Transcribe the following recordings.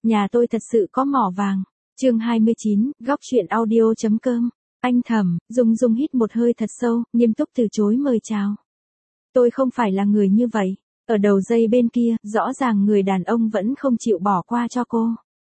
nhà tôi thật sự có mỏ vàng. Chương 29, góc chuyện audio.com. Anh Thẩm, Dung Dung hít một hơi thật sâu, nghiêm túc từ chối mời chào. Tôi không phải là người như vậy. Ở đầu dây bên kia, rõ ràng người đàn ông vẫn không chịu bỏ qua cho cô.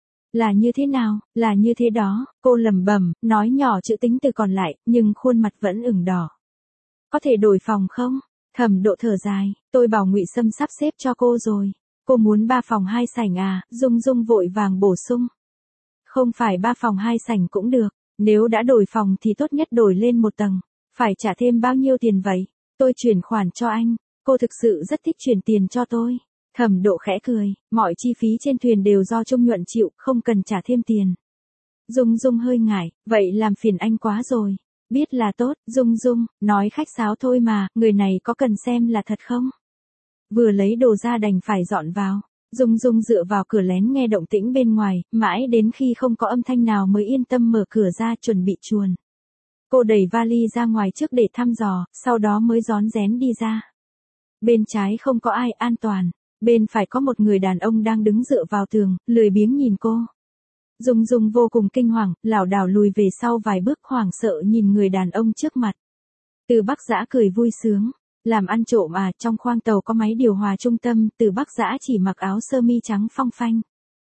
Là như thế nào, là như thế đó, cô lẩm bẩm, nói nhỏ chữ tính từ còn lại, nhưng khuôn mặt vẫn ửng đỏ. Có thể đổi phòng không? Thẩm Độ thở dài, tôi bảo Ngụy Sâm sắp xếp cho cô rồi. Cô muốn 3 phòng 2 sảnh à? Dung Dung vội vàng bổ sung. Không phải 3 phòng 2 sảnh cũng được, nếu đã đổi phòng thì tốt nhất đổi lên một tầng. Phải trả thêm bao nhiêu tiền vậy? Tôi chuyển khoản cho anh. Cô thực sự rất thích chuyển tiền cho tôi. Thẩm Độ khẽ cười, mọi chi phí trên thuyền đều do Trung Nhuận chịu, không cần trả thêm tiền. Dung Dung hơi ngại, vậy làm phiền anh quá rồi. Biết là tốt, Dung Dung, nói khách sáo thôi mà, người này có cần xem là thật không? Vừa lấy đồ ra đành phải dọn vào. Dung Dung dựa vào cửa lén nghe động tĩnh bên ngoài, mãi đến khi không có âm thanh nào mới yên tâm mở cửa ra chuẩn bị chuồn. Cô đẩy vali ra ngoài trước để thăm dò, sau đó mới rón rén đi ra. Bên trái không có ai, an toàn. Bên phải có một người đàn ông đang đứng dựa vào tường, lười biếng nhìn cô. Dung Dung vô cùng kinh hoàng, lảo đảo lùi về sau vài bước hoảng sợ nhìn người đàn ông trước mặt. Từ Bắc Dã cười vui sướng. Làm ăn trộm à, trong khoang tàu có máy điều hòa trung tâm, Từ Bắc Dã chỉ mặc áo sơ mi trắng phong phanh.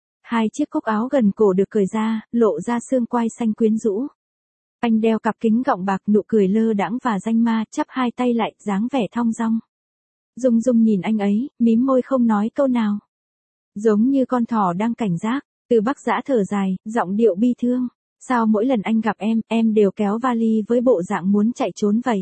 2 chiếc cúc áo gần cổ được cởi ra, lộ ra xương quai xanh quyến rũ. Anh đeo cặp kính gọng bạc, nụ cười lơ đãng và danh ma, chắp 2 tay lại, dáng vẻ thong dong. Dung Dung nhìn anh ấy, mím môi không nói câu nào. Giống như con thỏ đang cảnh giác. Từ Bắc Dã thở dài, giọng điệu bi thương. Sao mỗi lần anh gặp em đều kéo vali với bộ dạng muốn chạy trốn vậy?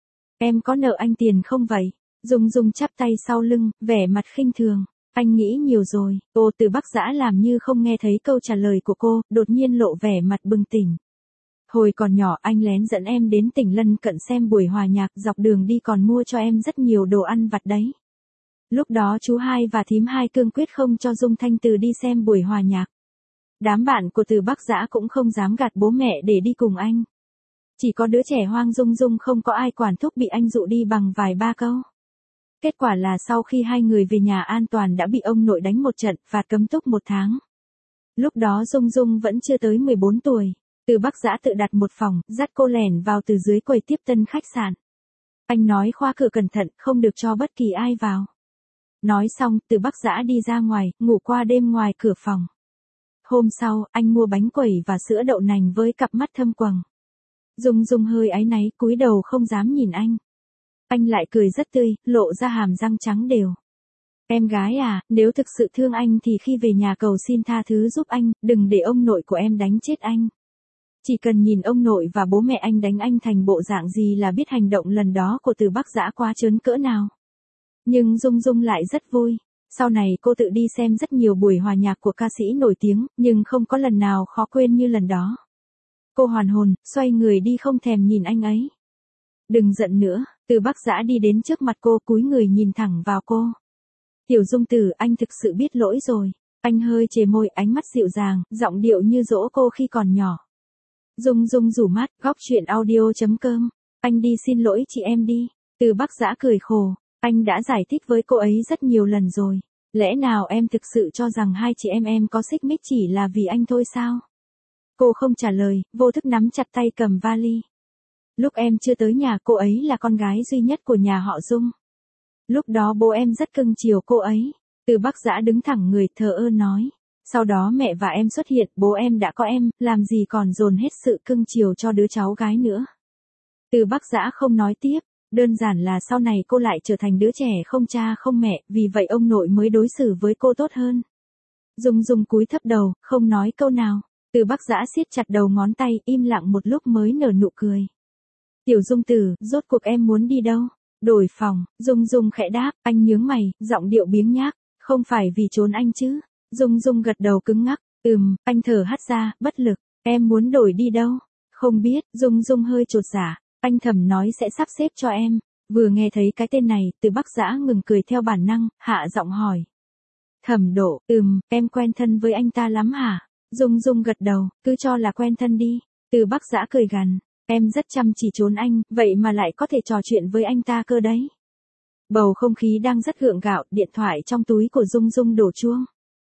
Em có nợ anh tiền không vậy? Dung Dung chắp tay sau lưng, vẻ mặt khinh thường. Anh nghĩ nhiều rồi. Từ Bắc Dã làm như không nghe thấy câu trả lời của cô, đột nhiên lộ vẻ mặt bừng tỉnh. Hồi còn nhỏ anh lén dẫn em đến tỉnh lân cận xem buổi hòa nhạc, dọc đường đi còn mua cho em rất nhiều đồ ăn vặt đấy. Lúc đó chú Hai và thím Hai cương quyết không cho Dung Thanh Từ đi xem buổi hòa nhạc. Đám bạn của Từ Bắc Dã cũng không dám gạt bố mẹ để đi cùng anh. Chỉ có đứa trẻ hoang Dung Dung không có ai quản thúc bị anh dụ đi bằng vài ba câu. Kết quả là sau khi 2 người về nhà an toàn đã bị ông nội đánh một trận, phạt cấm túc 1 tháng. Lúc đó Dung Dung vẫn chưa tới 14 tuổi. Từ Bắc Dã tự đặt một phòng, dắt cô lẻn vào từ dưới quầy tiếp tân khách sạn. Anh nói khóa cửa cẩn thận, không được cho bất kỳ ai vào. Nói xong, Từ Bắc Dã đi ra ngoài, ngủ qua đêm ngoài cửa phòng. Hôm sau, anh mua bánh quẩy và sữa đậu nành với cặp mắt thâm quầng. Dung Dung hơi áy náy, cúi đầu không dám nhìn anh. Anh lại cười rất tươi, lộ ra hàm răng trắng đều. Em gái à, nếu thực sự thương anh thì khi về nhà cầu xin tha thứ giúp anh, đừng để ông nội của em đánh chết anh. Chỉ cần nhìn ông nội và bố mẹ anh đánh anh thành bộ dạng gì là biết hành động lần đó của Từ Bắc Dã quá trớn cỡ nào. Nhưng Dung Dung lại rất vui. Sau này cô tự đi xem rất nhiều buổi hòa nhạc của ca sĩ nổi tiếng, nhưng không có lần nào khó quên như lần đó. Cô hoàn hồn, xoay người đi không thèm nhìn anh ấy. Đừng giận nữa. Từ Bắc Dã đi đến trước mặt cô, cúi người nhìn thẳng vào cô. Tiểu Dung Tử, anh thực sự biết lỗi rồi. Anh hơi chề môi, ánh mắt dịu dàng, giọng điệu như dỗ cô khi còn nhỏ. Dung Dung rủ mắt, góc chuyện audio.com. Anh đi xin lỗi chị em đi. Từ Bắc Dã cười khổ. Anh đã giải thích với cô ấy rất nhiều lần rồi. Lẽ nào em thực sự cho rằng 2 chị em có xích mích chỉ là vì anh thôi sao? Cô không trả lời, vô thức nắm chặt tay cầm vali. Lúc em chưa tới nhà cô ấy là con gái duy nhất của nhà họ Dung. Lúc đó bố em rất cưng chiều cô ấy. Từ Bắc Dã đứng thẳng người, thờ ơ nói. Sau đó mẹ và em xuất hiện, bố em đã có em, làm gì còn dồn hết sự cưng chiều cho đứa cháu gái nữa. Từ Bắc Dã không nói tiếp. Đơn giản là sau này cô lại trở thành đứa trẻ không cha không mẹ, vì vậy ông nội mới đối xử với cô tốt hơn. Dung Dung cúi thấp đầu, không nói câu nào. Từ Bắc Dã siết chặt đầu ngón tay, im lặng một lúc mới nở nụ cười. Tiểu Dung Tử, rốt cuộc em muốn đi đâu? Đổi phòng. Dung Dung khẽ đáp, anh nhướng mày, giọng điệu biếng nhác. Không phải vì trốn anh chứ? Dung Dung gật đầu cứng ngắc. Anh thở hắt ra, bất lực. Em muốn đổi đi đâu? Không biết. Dung Dung hơi chột dạ. Anh Thẩm nói sẽ sắp xếp cho em. Vừa nghe thấy cái tên này, Từ Bắc Dã ngừng cười theo bản năng, hạ giọng hỏi. Thẩm Độ, em quen thân với anh ta lắm hả? Dung Dung gật đầu, cứ cho là quen thân đi. Từ Bắc Dã cười gằn, em rất chăm chỉ trốn anh, vậy mà lại có thể trò chuyện với anh ta cơ đấy. Bầu không khí đang rất gượng gạo, điện thoại trong túi của Dung Dung đổ chuông.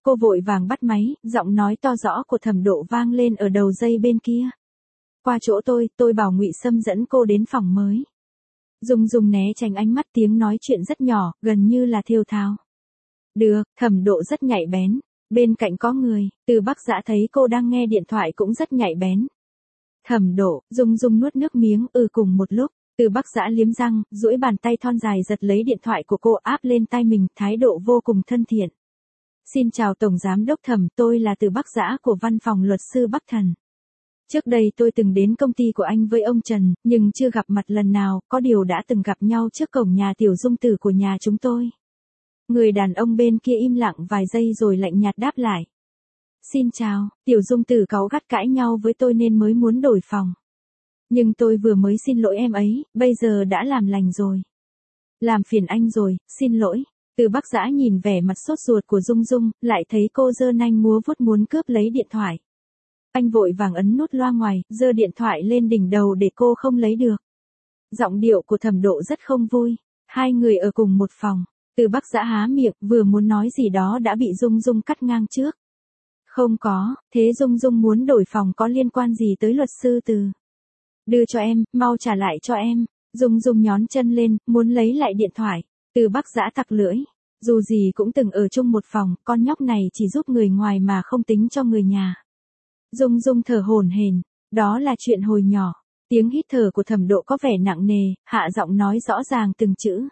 Cô vội vàng bắt máy, giọng nói to rõ của Thẩm Độ vang lên ở đầu dây bên kia. Qua chỗ tôi bảo Ngụy Sâm dẫn cô đến phòng mới. Dung Dung né tránh ánh mắt, tiếng nói chuyện rất nhỏ, gần như là thều thào. Được, Thẩm Độ rất nhạy bén. Bên cạnh có người, Từ Bắc Dã thấy cô đang nghe điện thoại cũng rất nhạy bén. Thẩm Độ, Dung Dung nuốt nước miếng, cùng một lúc, Từ Bắc Dã liếm răng, duỗi bàn tay thon dài giật lấy điện thoại của cô áp lên tai mình, thái độ vô cùng thân thiện. Xin chào Tổng Giám đốc Thẩm, tôi là Từ Bắc Dã của văn phòng luật sư Bắc Thần. Trước đây tôi từng đến công ty của anh với ông Trần, nhưng chưa gặp mặt lần nào, có điều đã từng gặp nhau trước cổng nhà Tiểu Dung Tử của nhà chúng tôi. Người đàn ông bên kia im lặng vài giây rồi lạnh nhạt đáp lại. Xin chào, Tiểu Dung Tử cáu gắt cãi nhau với tôi nên mới muốn đổi phòng. Nhưng tôi vừa mới xin lỗi em ấy, bây giờ đã làm lành rồi. Làm phiền anh rồi, xin lỗi. Từ Bắc Dã nhìn vẻ mặt sốt ruột của Dung Dung, lại thấy cô giơ nanh múa vuốt muốn cướp lấy điện thoại. Anh vội vàng ấn nút loa ngoài, giơ điện thoại lên đỉnh đầu để cô không lấy được. Giọng điệu của Thẩm Độ rất không vui. Hai người ở cùng một phòng. Từ Bắc Dã há miệng, vừa muốn nói gì đó đã bị Dung Dung cắt ngang trước. Không có, thế Dung Dung muốn đổi phòng có liên quan gì tới luật sư Từ? Đưa cho em, mau trả lại cho em. Dung Dung nhón chân lên, muốn lấy lại điện thoại. Từ Bắc Dã tặc lưỡi. Dù gì cũng từng ở chung một phòng, con nhóc này chỉ giúp người ngoài mà không tính cho người nhà. Dung Dung thở hổn hển, đó là chuyện hồi nhỏ. Tiếng hít thở của Thẩm Độ có vẻ nặng nề, hạ giọng nói rõ ràng từng chữ.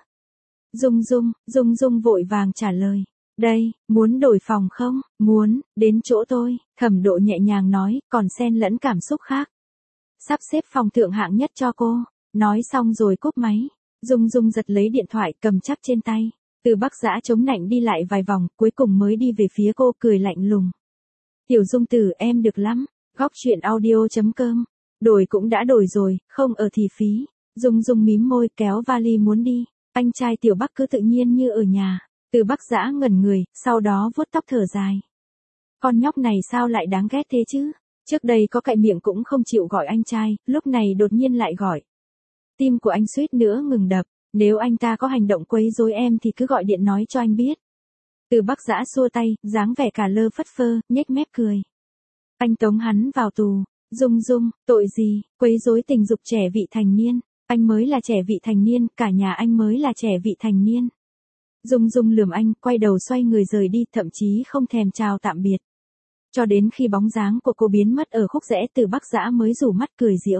Dung Dung vội vàng trả lời. Đây, muốn đổi phòng không? Muốn, đến chỗ tôi. Thẩm Độ nhẹ nhàng nói, còn xen lẫn cảm xúc khác. Sắp xếp phòng thượng hạng nhất cho cô. Nói xong rồi cúp máy. Dung Dung giật lấy điện thoại cầm chắc trên tay. Từ Bắc Dã chống nạnh đi lại vài vòng, cuối cùng mới đi về phía cô cười lạnh lùng. Tiểu Dung Tử em được lắm. Góc chuyện audio.com. Đổi cũng đã đổi rồi, không ở thì phí. Dung Dung mím môi kéo vali muốn đi. Anh trai Tiểu Bắc cứ tự nhiên như ở nhà. Từ Bắc Dã ngẩn người, sau đó vuốt tóc thở dài. Con nhóc này sao lại đáng ghét thế chứ? Trước đây có cạy miệng cũng không chịu gọi anh trai, lúc này đột nhiên lại gọi. Tim của anh suýt nữa ngừng đập. Nếu anh ta có hành động quấy rối em thì cứ gọi điện nói cho anh biết. Từ Bắc Dã xua tay, dáng vẻ cả lơ phất phơ, nhếch mép cười. Anh tống hắn vào tù. Dung Dung, tội gì? Quấy rối tình dục trẻ vị thành niên. Anh mới là trẻ vị thành niên, cả nhà anh mới là trẻ vị thành niên. Dung Dung lườm anh, quay đầu xoay người rời đi, thậm chí không thèm chào tạm biệt. Cho đến khi bóng dáng của cô biến mất ở khúc rẽ, Từ Bắc Dã mới rủ mắt cười giễu.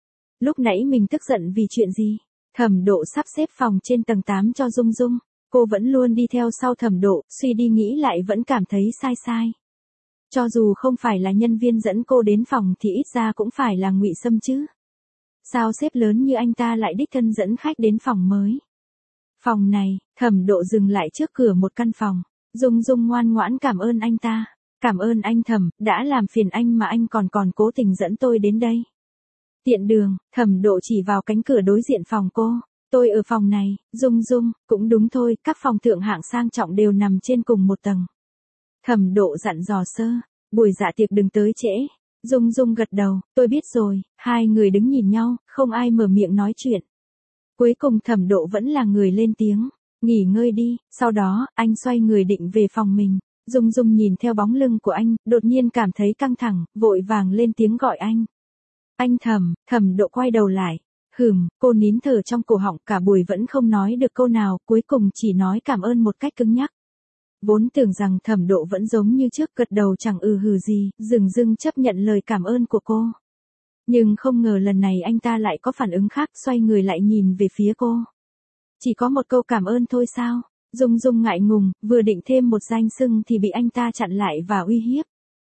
Lúc nãy mình tức giận vì chuyện gì? Thẩm Độ sắp xếp phòng trên tầng 8 cho Dung Dung. Cô vẫn luôn đi theo sau Thẩm Độ, suy đi nghĩ lại vẫn cảm thấy sai sai. Cho dù không phải là nhân viên dẫn cô đến phòng thì ít ra cũng phải là Ngụy Sâm chứ. Sao sếp lớn như anh ta lại đích thân dẫn khách đến phòng mới? Phòng này, Thẩm Độ dừng lại trước cửa một căn phòng. Dung Dung ngoan ngoãn cảm ơn anh ta. Cảm ơn anh Thẩm, đã làm phiền anh mà anh còn cố tình dẫn tôi đến đây. Tiện đường, Thẩm Độ chỉ vào cánh cửa đối diện phòng cô. Tôi ở phòng này. Dung Dung, cũng đúng thôi, các phòng thượng hạng sang trọng đều nằm trên cùng một tầng. Thẩm Độ dặn dò sơ, buổi dạ tiệc đừng tới trễ. Dung Dung gật đầu, tôi biết rồi. Hai người đứng nhìn nhau, không ai mở miệng nói chuyện. Cuối cùng Thẩm Độ vẫn là người lên tiếng. Nghỉ ngơi đi. Sau đó, anh xoay người định về phòng mình. Dung Dung nhìn theo bóng lưng của anh, đột nhiên cảm thấy căng thẳng, vội vàng lên tiếng gọi anh. Anh Thẩm. Thẩm Độ quay đầu lại. Cô nín thở trong cổ họng, cả buổi vẫn không nói được câu nào, cuối cùng chỉ nói cảm ơn một cách cứng nhắc. Vốn tưởng rằng Thẩm Độ vẫn giống như trước, gật đầu chẳng hừ gì, dửng dưng chấp nhận lời cảm ơn của cô. Nhưng không ngờ lần này anh ta lại có phản ứng khác, xoay người lại nhìn về phía cô. Chỉ có một câu cảm ơn thôi sao? Dung Dung ngại ngùng, vừa định thêm một danh xưng thì bị anh ta chặn lại và uy hiếp.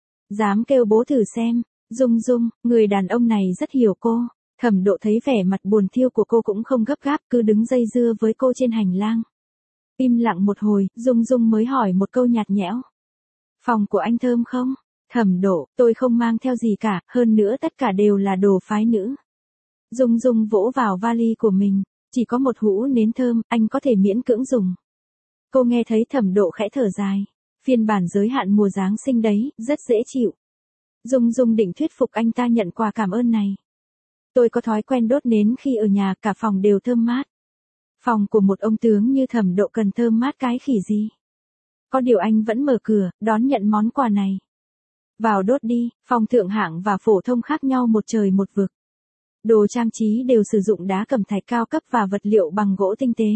Dám kêu bố thử xem. Dung Dung, người đàn ông này rất hiểu cô. Thẩm Độ thấy vẻ mặt buồn thiêu của cô cũng không gấp gáp, cứ đứng dây dưa với cô trên hành lang. Im lặng một hồi, Dung Dung mới hỏi một câu nhạt nhẽo. Phòng của anh thơm không? Thẩm Độ, tôi không mang theo gì cả, hơn nữa tất cả đều là đồ phái nữ. Dung Dung vỗ vào vali của mình, chỉ có một hũ nến thơm, anh có thể miễn cưỡng dùng. Cô nghe thấy Thẩm Độ khẽ thở dài. Phiên bản giới hạn mùa Giáng sinh đấy, rất dễ chịu. Dung Dung định thuyết phục anh ta nhận quà cảm ơn này. Tôi có thói quen đốt nến khi ở nhà, cả phòng đều thơm mát. Phòng của một ông tướng như Thẩm Độ cần thơm mát cái khỉ gì? Có điều anh vẫn mở cửa, đón nhận món quà này. Vào đốt đi, phòng thượng hạng và phổ thông khác nhau một trời một vực. Đồ trang trí đều sử dụng đá cẩm thạch cao cấp và vật liệu bằng gỗ tinh tế.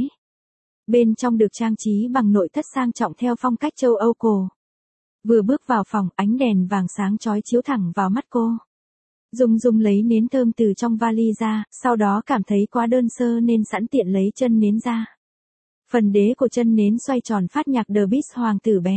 Bên trong được trang trí bằng nội thất sang trọng theo phong cách châu Âu cổ. Vừa bước vào phòng, ánh đèn vàng sáng chói chiếu thẳng vào mắt cô. Dung Dung lấy nến thơm từ trong vali ra, sau đó cảm thấy quá đơn sơ nên sẵn tiện lấy chân nến ra. Phần đế của chân nến xoay tròn phát nhạc The Beast hoàng tử bé.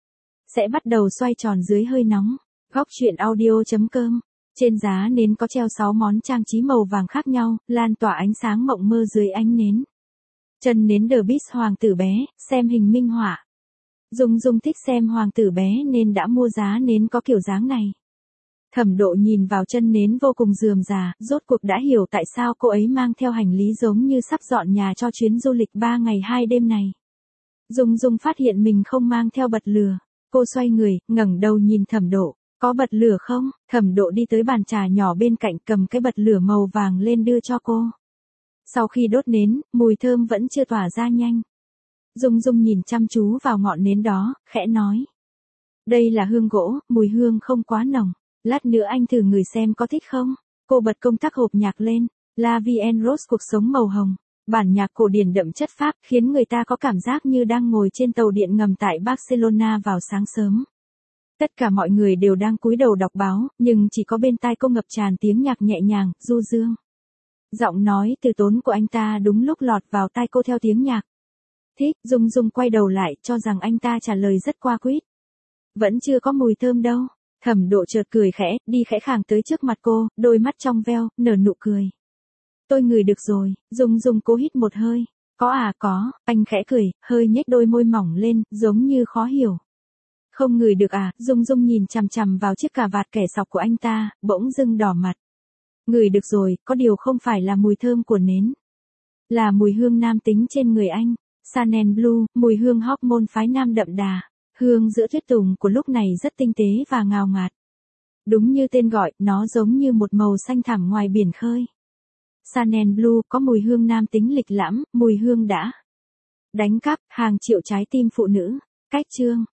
Sẽ bắt đầu xoay tròn dưới hơi nóng. Góc truyện audio.com. Trên giá nến có treo 6 món trang trí màu vàng khác nhau, lan tỏa ánh sáng mộng mơ dưới ánh nến. Chân nến The Beast hoàng tử bé, xem hình minh họa. Dung Dung thích xem hoàng tử bé nên đã mua giá nến có kiểu dáng này. Thẩm Độ nhìn vào chân nến vô cùng rườm rà, rốt cuộc đã hiểu tại sao cô ấy mang theo hành lý giống như sắp dọn nhà cho chuyến du lịch 3 ngày 2 đêm này. Dung Dung phát hiện mình không mang theo bật lửa. Cô xoay người, ngẩng đầu nhìn Thẩm Độ. Có bật lửa không? Thẩm Độ đi tới bàn trà nhỏ bên cạnh cầm cái bật lửa màu vàng lên đưa cho cô. Sau khi đốt nến, mùi thơm vẫn chưa tỏa ra nhanh. Dung Dung nhìn chăm chú vào ngọn nến đó, khẽ nói. Đây là hương gỗ, mùi hương không quá nồng. Lát nữa anh thử ngửi xem có thích không? Cô bật công tắc hộp nhạc lên. La Vie en Rose cuộc sống màu hồng. Bản nhạc cổ điển đậm chất Pháp khiến người ta có cảm giác như đang ngồi trên tàu điện ngầm tại Barcelona vào sáng sớm. Tất cả mọi người đều đang cúi đầu đọc báo, nhưng chỉ có bên tai cô ngập tràn tiếng nhạc nhẹ nhàng, du dương. Giọng nói từ tốn của anh ta đúng lúc lọt vào tai cô theo tiếng nhạc. Thích, Dung Dung quay đầu lại cho rằng anh ta trả lời rất qua quýt. Vẫn chưa có mùi thơm đâu. Thẩm Độ chợt cười khẽ, đi khẽ khàng tới trước mặt cô, đôi mắt trong veo, nở nụ cười. Tôi ngửi được rồi. Dung Dung cố hít một hơi. Có à có, anh khẽ cười, hơi nhếch đôi môi mỏng lên, giống như khó hiểu. Không ngửi được à? Dung Dung nhìn chằm chằm vào chiếc cà vạt kẻ sọc của anh ta, bỗng dưng đỏ mặt. Ngửi được rồi, có điều không phải là mùi thơm của nến. Là mùi hương nam tính trên người anh. Chanel Blue, mùi hương hormone phái nam đậm đà. Hương giữa tuyết tùng của lúc này rất tinh tế và ngào ngạt. Đúng như tên gọi, nó giống như một màu xanh thẳm ngoài biển khơi. Chanel Blue có mùi hương nam tính lịch lãm, mùi hương đã đánh cắp hàng triệu trái tim phụ nữ. Cách chương